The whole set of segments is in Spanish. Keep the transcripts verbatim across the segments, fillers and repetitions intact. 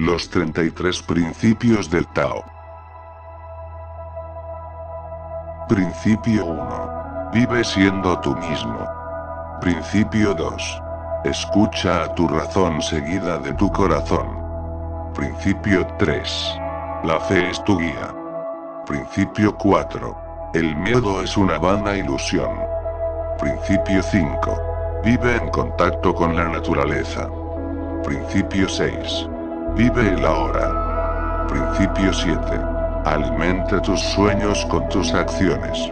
Los treinta y tres principios del Tao. Principio uno. Vive siendo tú mismo. Principio dos. Escucha a tu razón seguida de tu corazón. Principio tres. La fe es tu guía. Principio cuatro. El miedo es una vana ilusión. Principio cinco. Vive en contacto con la naturaleza. Principio seis. Vive el ahora. Principio siete. Alimenta tus sueños con tus acciones.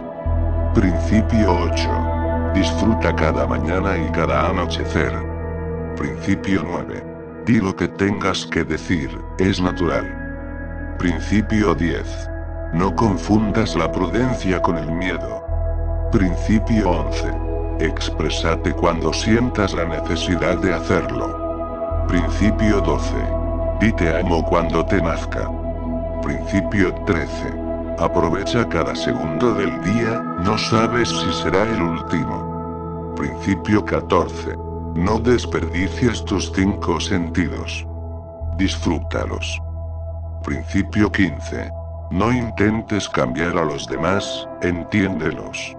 Principio ocho. Disfruta cada mañana y cada anochecer. Principio nueve. Di lo que tengas que decir, es natural. Principio diez. No confundas la prudencia con el miedo. Principio once. Exprésate cuando sientas la necesidad de hacerlo. Principio doce. Di te amo cuando te nazca. Principio trece. Aprovecha cada segundo del día, no sabes si será el último. Principio catorce. No desperdicies tus cinco sentidos. Disfrútalos. Principio quince. No intentes cambiar a los demás, entiéndelos.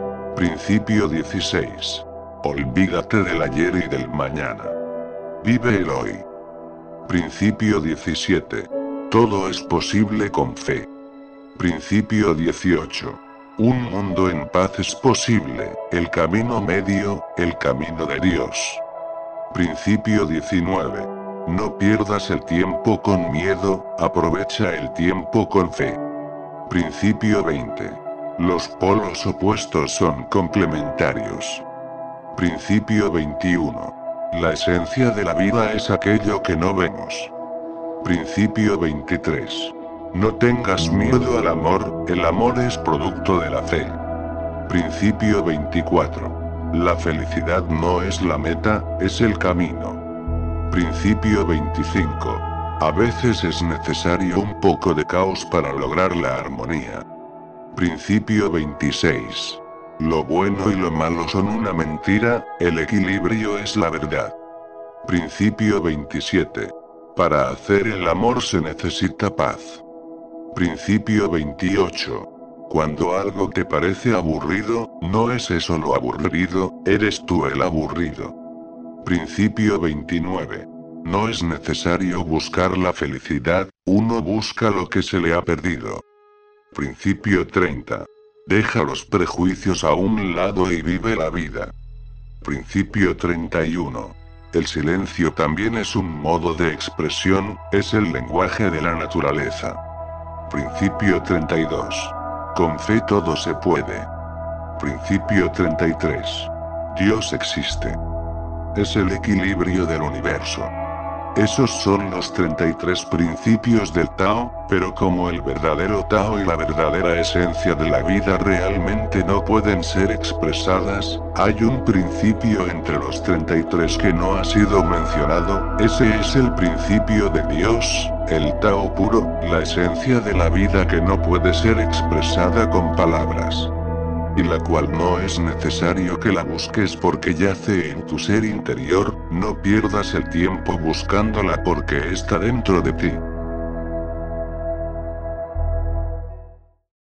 Principio dieciséis. Olvídate del ayer y del mañana. Vive el hoy. Principio diecisiete. Todo es posible con fe. Principio dieciocho. Un mundo en paz es posible, el camino medio, el camino de Dios. Principio diecinueve. No pierdas el tiempo con miedo, aprovecha el tiempo con fe. Principio veinte. Los polos opuestos son complementarios. Principio veintiuno. La esencia de la vida es aquello que no vemos. Principio veintitrés. No tengas miedo al amor, el amor es producto de la fe. Principio veinticuatro. La felicidad no es la meta, es el camino. Principio veinticinco. A veces es necesario un poco de caos para lograr la armonía. Principio veintiséis. Lo bueno y lo malo son una mentira, el equilibrio es la verdad. Principio veintisiete. Para hacer el amor se necesita paz. Principio veintiocho. Cuando algo te parece aburrido, no es eso lo aburrido, eres tú el aburrido. Principio veintinueve. No es necesario buscar la felicidad, uno busca lo que se le ha perdido. Principio treinta. Deja los prejuicios a un lado y vive la vida. Principio treinta y uno. El silencio también es un modo de expresión, es el lenguaje de la naturaleza. Principio treinta y dos. Con fe todo se puede. Principio treinta y tres. Dios existe. Es el equilibrio del universo. Esos son los treinta y tres principios del Tao, pero como el verdadero Tao y la verdadera esencia de la vida realmente no pueden ser expresadas, hay un principio entre los treinta y tres que no ha sido mencionado, ese es el principio de Dios, el Tao puro, la esencia de la vida que no puede ser expresada con palabras. Y la cual no es necesario que la busques porque yace en tu ser interior, no pierdas el tiempo buscándola porque está dentro de ti.